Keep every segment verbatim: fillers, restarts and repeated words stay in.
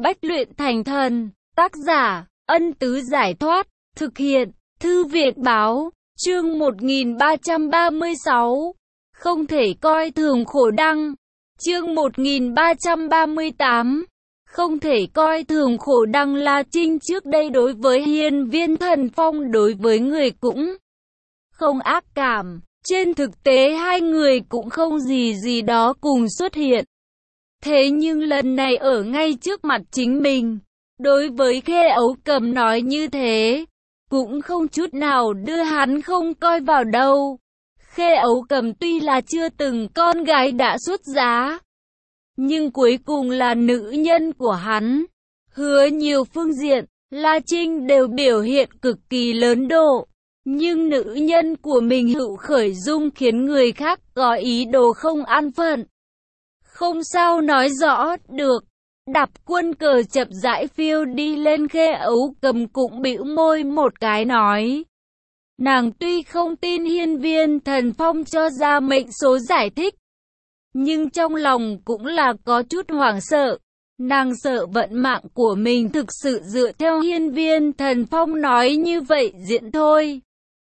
Bách luyện thành thần. Tác giả, Ân Tứ Giải Thoát. Thực hiện, Thư Viện Báo. Chương một nghìn ba trăm ba mươi sáu. Không thể coi thường khổ đăng. Chương một nghìn ba trăm ba mươi tám. Không thể coi thường khổ đăng. La Trinh trước đây đối với Hiên Viên Thần Phong đối với người cũng không ác cảm. Trên thực tế hai người cũng không gì gì đó cùng xuất hiện. Thế nhưng lần này ở ngay trước mặt chính mình, đối với Khê Ấu Cầm nói như thế, cũng không chút nào đưa hắn không coi vào đâu. Khê Ấu Cầm tuy là chưa từng con gái đã xuất giá, nhưng cuối cùng là nữ nhân của hắn. Hứa nhiều phương diện, La Trinh đều biểu hiện cực kỳ lớn độ. Nhưng nữ nhân của mình hữu khởi dung khiến người khác có ý đồ không an phận. Không sao nói rõ được. Đạp quân cờ chậm rãi phiêu đi lên. Khê Ấu Cầm cũng bĩu môi một cái nói. Nàng tuy không tin Hiên Viên Thần Phong cho ra mệnh số giải thích, nhưng trong lòng cũng là có chút hoảng sợ. Nàng sợ vận mạng của mình thực sự dựa theo Hiên Viên Thần Phong nói như vậy diễn thôi.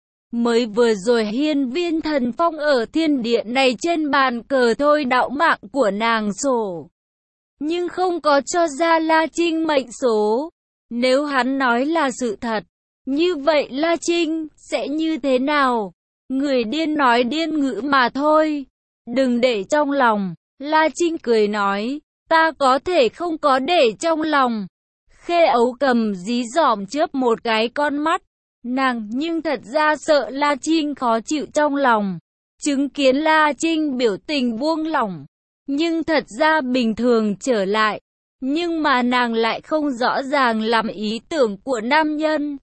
Mới vừa rồi Hiên Viên Thần Phong ở thiên điện này trên bàn cờ thôi đạo mạng của nàng sổ, nhưng không có cho ra La Trinh mệnh số. Nếu hắn nói là sự thật, như vậy La Trinh sẽ như thế nào? Người điên nói điên ngữ mà thôi. Đừng để trong lòng. La Trinh cười nói, ta có thể không có để trong lòng. Khê Ấu Cầm dí dỏm chớp một cái con mắt. Nàng nhưng thật ra sợ La Trinh khó chịu trong lòng. Chứng kiến La Trinh biểu tình buông lỏng, nhưng thật ra bình thường trở lại. Nhưng mà nàng lại không rõ ràng làm ý tưởng của nam nhân.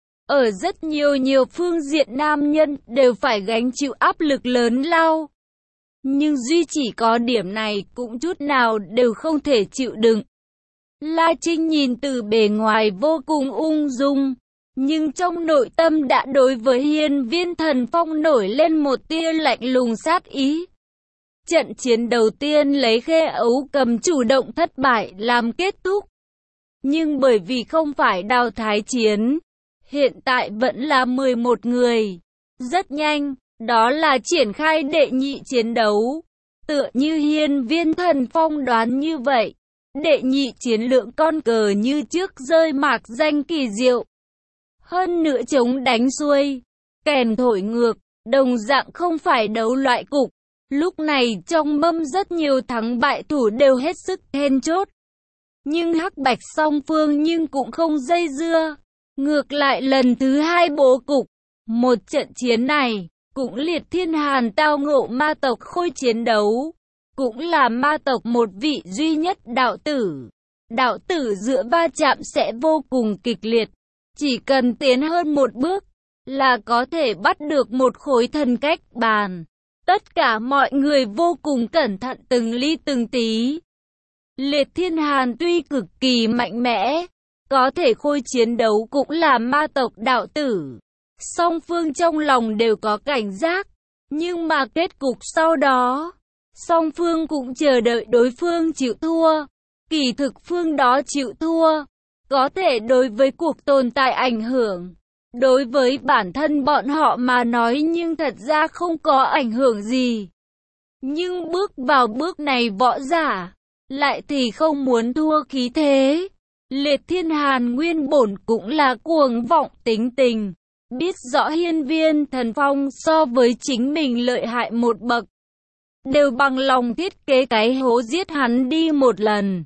Ở rất nhiều nhiều phương diện nam nhân đều phải gánh chịu áp lực lớn lao. Nhưng duy chỉ có điểm này cũng chút nào đều không thể chịu đựng. La Trinh nhìn từ bề ngoài vô cùng ung dung, nhưng trong nội tâm đã đối với Hiên Viên Thần Phong nổi lên một tia lạnh lùng sát ý. Trận chiến đầu tiên lấy Khê Ấu Cầm chủ động thất bại làm kết thúc. Nhưng bởi vì không phải đào thái chiến, hiện tại vẫn là mười một người. Rất nhanh, đó là triển khai đệ nhị chiến đấu. Tựa như Hiên Viên Thần Phong đoán như vậy, đệ nhị chiến lượng con cờ như trước rơi mạc danh kỳ diệu. Hơn nữa chống đánh xuôi, kèn thổi ngược, đồng dạng không phải đấu loại cục. Lúc này trong mâm rất nhiều thắng bại thủ đều hết sức then chốt. Nhưng hắc bạch song phương nhưng cũng không dây dưa. Ngược lại lần thứ hai bố cục, một trận chiến này, cũng liệt thiên hàn tao ngộ ma tộc Khôi chiến đấu. Cũng là ma tộc một vị duy nhất đạo tử. Đạo tử giữa va chạm sẽ vô cùng kịch liệt. Chỉ cần tiến hơn một bước, là có thể bắt được một khối thần cách bàn. Tất cả mọi người vô cùng cẩn thận từng ly từng tí. Liệt thiên hàn tuy cực kỳ mạnh mẽ, có thể Khôi chiến đấu cũng là ma tộc đạo tử. Song phương trong lòng đều có cảnh giác, nhưng mà kết cục sau đó, song phương cũng chờ đợi đối phương chịu thua. Kỳ thực phương đó chịu thua, có thể đối với cuộc tồn tại ảnh hưởng. Đối với bản thân bọn họ mà nói nhưng thật ra không có ảnh hưởng gì. Nhưng bước vào bước này võ giả, lại thì không muốn thua khí thế. Liệt thiên hàn nguyên bổn cũng là cuồng vọng tính tình. Biết rõ Hiên Viên Thần Phong so với chính mình lợi hại một bậc, đều bằng lòng thiết kế cái hố giết hắn đi một lần.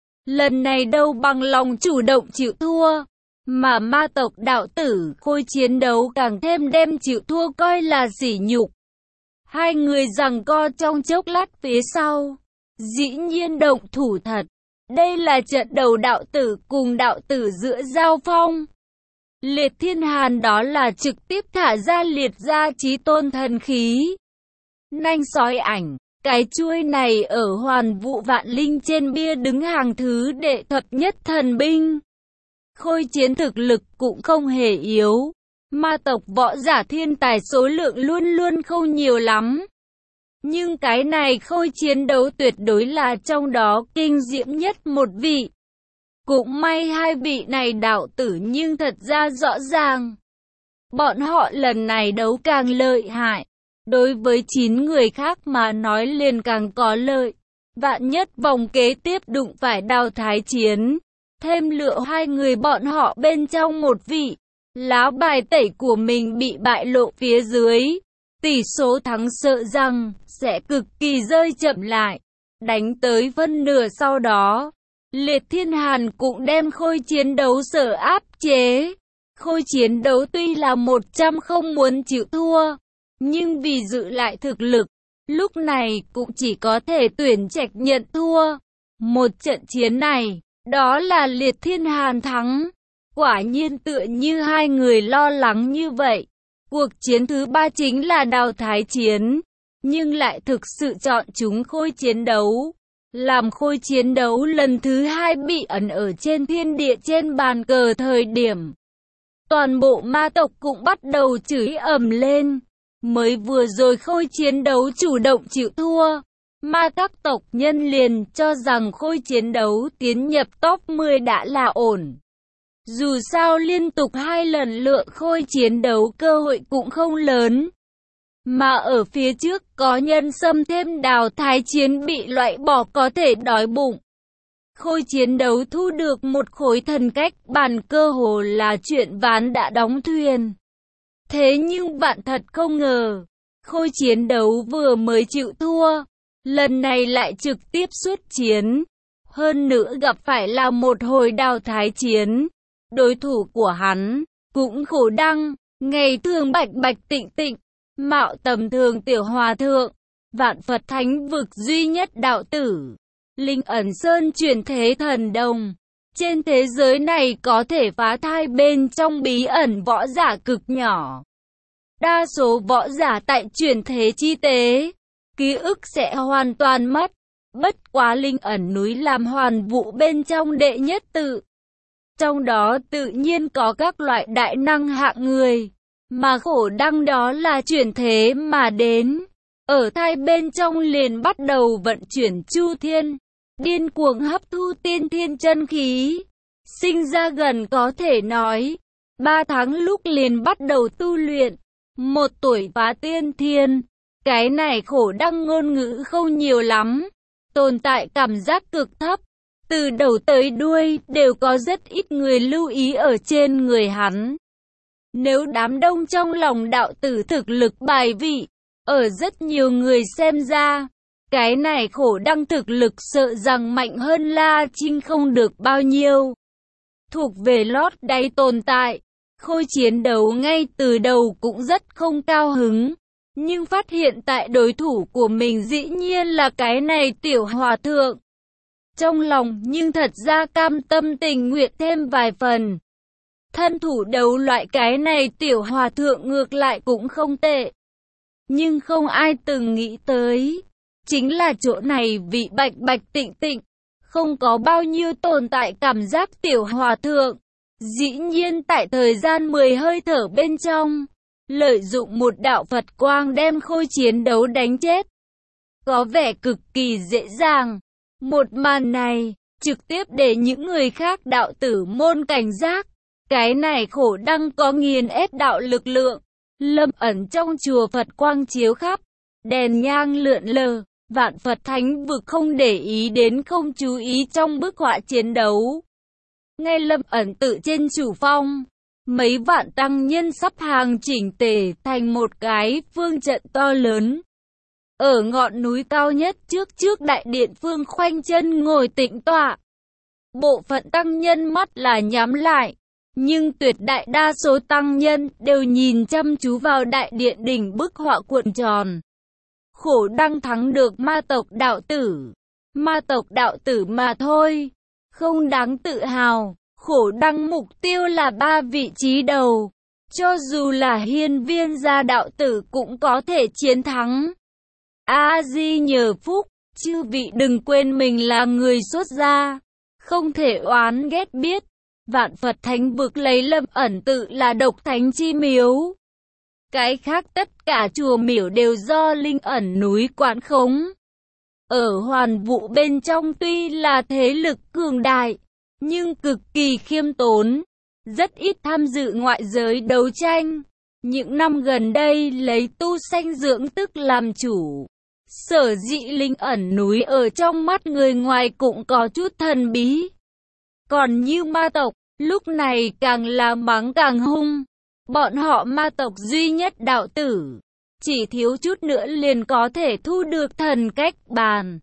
Lần này đâu bằng lòng chủ động chịu thua. Mà ma tộc đạo tử Khôi chiến đấu càng thêm đem chịu thua coi là sỉ nhục. Hai người giằng co trong chốc lát phía sau, dĩ nhiên động thủ thật. Đây là trận đầu đạo tử cùng đạo tử giữa giao phong. Liệt thiên hàn đó là trực tiếp thả ra liệt ra chí tôn thần khí. Nanh sói ảnh, cái chuôi này ở Hoàn Vũ Vạn Linh trên bia đứng hàng thứ đệ thập nhất thần binh. Khôi chiến thực lực cũng không hề yếu. Ma tộc võ giả thiên tài số lượng luôn luôn không nhiều lắm. Nhưng cái này Khôi chiến đấu tuyệt đối là trong đó kinh diễm nhất một vị. Cũng may hai vị này đạo tử nhưng thật ra rõ ràng. Bọn họ lần này đấu càng lợi hại. Đối với chín người khác mà nói liền càng có lợi. Vạn nhất vòng kế tiếp đụng phải Đào Thái Chiến. Thêm lựa hai người bọn họ bên trong một vị. Lá bài tẩy của mình bị bại lộ phía dưới. Tỷ số thắng sợ rằng sẽ cực kỳ rơi chậm lại. Đánh tới phân nửa sau đó. Liệt Thiên Hàn cũng đem Khôi Chiến Đấu sở áp chế. Khôi Chiến Đấu tuy là một trăm không muốn chịu thua. Nhưng vì giữ lại thực lực. Lúc này cũng chỉ có thể tuyển trạch nhận thua. Một trận chiến này. Đó là Liệt Thiên Hàn thắng. Quả nhiên tựa như hai người lo lắng như vậy. Cuộc chiến thứ ba chính là Đào Thái Chiến. Nhưng lại thực sự chọn chúng Khôi Chiến Đấu. Làm Khôi Chiến Đấu lần thứ hai bị ẩn ở trên thiên địa trên bàn cờ thời điểm. Toàn bộ ma tộc cũng bắt đầu chửi ầm lên. Mới vừa rồi Khôi Chiến Đấu chủ động chịu thua. Ma các tộc nhân liền cho rằng Khôi Chiến Đấu tiến nhập top mười đã là ổn. Dù sao liên tục hai lần lượng Khôi Chiến Đấu cơ hội cũng không lớn. Mà ở phía trước có nhân xâm thêm Đào Thái Chiến bị loại bỏ có thể đói bụng. Khôi Chiến Đấu thu được một khối thần cách bàn cơ hồ là chuyện ván đã đóng thuyền. Thế nhưng bạn thật không ngờ, Khôi Chiến Đấu vừa mới chịu thua, lần này lại trực tiếp xuất chiến. Hơn nữa gặp phải là một hồi Đào Thái Chiến. Đối thủ của hắn, cũng khổ đăng, ngày thường bạch bạch tịnh tịnh, mạo tầm thường tiểu hòa thượng, vạn Phật thánh vực duy nhất đạo tử, Linh Ẩn Sơn chuyển thế thần đồng. Trên thế giới này có thể phá thai bên trong bí ẩn võ giả cực nhỏ. Đa số võ giả tại chuyển thế chi tế, ký ức sẽ hoàn toàn mất. Bất quá Linh Ẩn núi làm hoàn vũ bên trong đệ nhất tự. Trong đó tự nhiên có các loại đại năng hạng người, mà khổ đăng đó là chuyển thế mà đến. Ở thai bên trong liền bắt đầu vận chuyển chu thiên, điên cuồng hấp thu tiên thiên chân khí. Sinh ra gần có thể nói, ba tháng lúc liền bắt đầu tu luyện, một tuổi phá tiên thiên. Cái này khổ đăng ngôn ngữ không nhiều lắm, tồn tại cảm giác cực thấp. Từ đầu tới đuôi đều có rất ít người lưu ý ở trên người hắn. Nếu đám đông trong lòng đạo tử thực lực bài vị, ở rất nhiều người xem ra, cái này khổ đăng thực lực sợ rằng mạnh hơn La Trinh không được bao nhiêu. Thuộc về lót đáy tồn tại, Khôi Chiến Đấu ngay từ đầu cũng rất không cao hứng. Nhưng phát hiện tại đối thủ của mình dĩ nhiên là cái này tiểu hòa thượng. Trong lòng nhưng thật ra cam tâm tình nguyện thêm vài phần. Thân thủ đấu loại cái này tiểu hòa thượng ngược lại cũng không tệ. Nhưng không ai từng nghĩ tới. Chính là chỗ này vị bạch bạch tịnh tịnh. Không có bao nhiêu tồn tại cảm giác tiểu hòa thượng. Dĩ nhiên tại thời gian mười hơi thở bên trong. Lợi dụng một đạo Phật quang đem Khôi Chiến Đấu đánh chết. Có vẻ cực kỳ dễ dàng. Một màn này, trực tiếp để những người khác đạo tử môn cảnh giác. Cái này khổ đăng có nghiền ép đạo lực lượng. Lâm ẩn trong chùa Phật quang chiếu khắp. Đèn nhang lượn lờ, vạn Phật thánh vực không để ý đến không chú ý trong bức họa chiến đấu. Ngay Lâm ẩn tự trên chủ phong. Mấy vạn tăng nhân sắp hàng chỉnh tề thành một cái phương trận to lớn. Ở ngọn núi cao nhất trước trước đại điện phương khoanh chân ngồi tĩnh tọa. Bộ phận tăng nhân mắt là nhắm lại. Nhưng tuyệt đại đa số tăng nhân đều nhìn chăm chú vào đại điện đỉnh bức họa cuộn tròn. Khổ đăng thắng được ma tộc đạo tử. Ma tộc đạo tử mà thôi. Không đáng tự hào. Khổ đăng mục tiêu là ba vị trí đầu. Cho dù là hiên viên gia đạo tử cũng có thể chiến thắng. A-di nhờ phúc, chư vị đừng quên mình là người xuất gia. Không thể oán ghét biết. Vạn Phật thánh vực lấy Lâm ẩn tự là độc thánh chi miếu. Cái khác tất cả chùa miểu đều do Linh ẩn núi quản khống. Ở hoàn vũ bên trong tuy là thế lực cường đại. nhưng cực kỳ khiêm tốn, rất ít tham dự ngoại giới đấu tranh. Những năm gần đây lấy tu sanh dưỡng tức làm chủ. Sở dĩ linh ẩn núi ở trong mắt người ngoài cũng có chút thần bí. Còn như ma tộc, lúc này càng là mắng càng hung. Bọn họ ma tộc duy nhất đạo tử, chỉ thiếu chút nữa liền có thể thu được thần cách bàn.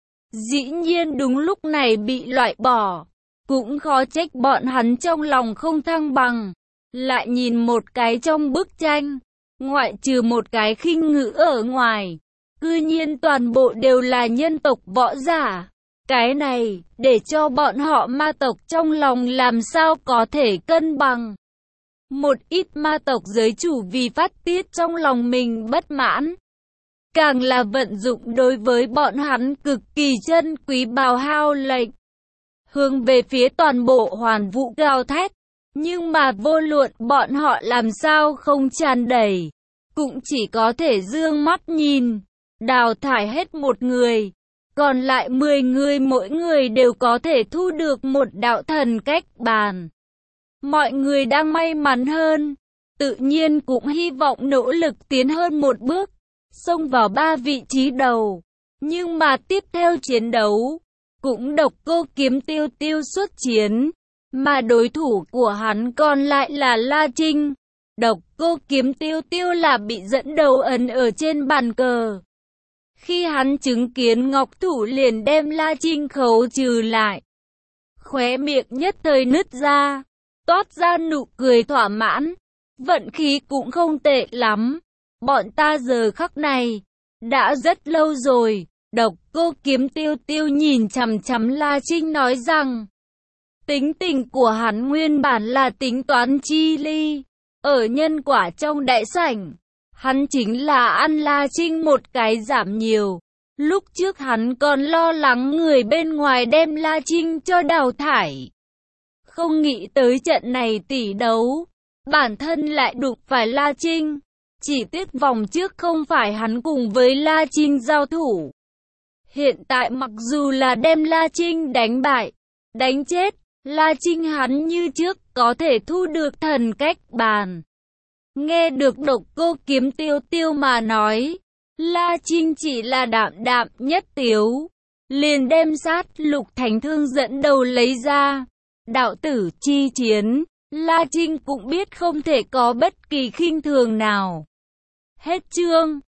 Dĩ nhiên đúng lúc này bị loại bỏ, cũng khó trách bọn hắn trong lòng không thăng bằng. Lại nhìn một cái trong bức tranh, ngoại trừ một cái khinh ngữ ở ngoài, cư nhiên toàn bộ đều là nhân tộc võ giả. Cái này, để cho bọn họ ma tộc trong lòng làm sao có thể cân bằng. Một ít ma tộc giới chủ vì phát tiết trong lòng mình bất mãn, càng là vận dụng đối với bọn hắn cực kỳ chân quý bào hao lệnh, hướng về phía toàn bộ hoàn vũ gào thét. Nhưng mà vô luận bọn họ làm sao không tràn đầy, cũng chỉ có thể dương mắt nhìn, đào thải hết một người, còn lại mười người mỗi người đều có thể thu được một đạo thần cách bàn. Mọi người đang may mắn hơn, tự nhiên cũng hy vọng nỗ lực tiến hơn một bước, xông vào ba vị trí đầu. Nhưng mà tiếp theo chiến đấu, cũng độc cô kiếm tiêu tiêu xuất chiến, mà đối thủ của hắn còn lại là La Trinh. Độc cô kiếm tiêu tiêu là bị dẫn đầu ấn ở trên bàn cờ. Khi hắn chứng kiến Ngọc Thủ liền đem La Trinh khấu trừ lại, khóe miệng nhất thời nứt ra, toát ra nụ cười thỏa mãn. Vận khí cũng không tệ lắm, bọn ta giờ khắc này đã rất lâu rồi. Độc cô kiếm tiêu tiêu nhìn chằm chằm La Trinh nói rằng, tính tình của hắn nguyên bản là tính toán chi ly. Ở nhân quả trong đại sảnh, hắn chính là ăn La Trinh một cái giảm nhiều. Lúc trước hắn còn lo lắng người bên ngoài đem La Trinh cho đào thải. Không nghĩ tới trận này tỷ đấu, bản thân lại đụng phải La Trinh. Chỉ tiếc vòng trước không phải hắn cùng với La Trinh giao thủ. Hiện tại mặc dù là đem La Trinh đánh bại, đánh chết, La Trinh hắn như trước có thể thu được thần cách bàn. Nghe được độc cô kiếm tiêu tiêu mà nói, La Trinh chỉ là đạm đạm nhất tiếu, liền đem sát lục thánh thương dẫn đầu lấy ra. Đạo tử chi chiến, La Trinh cũng biết không thể có bất kỳ khinh thường nào. Hết chương.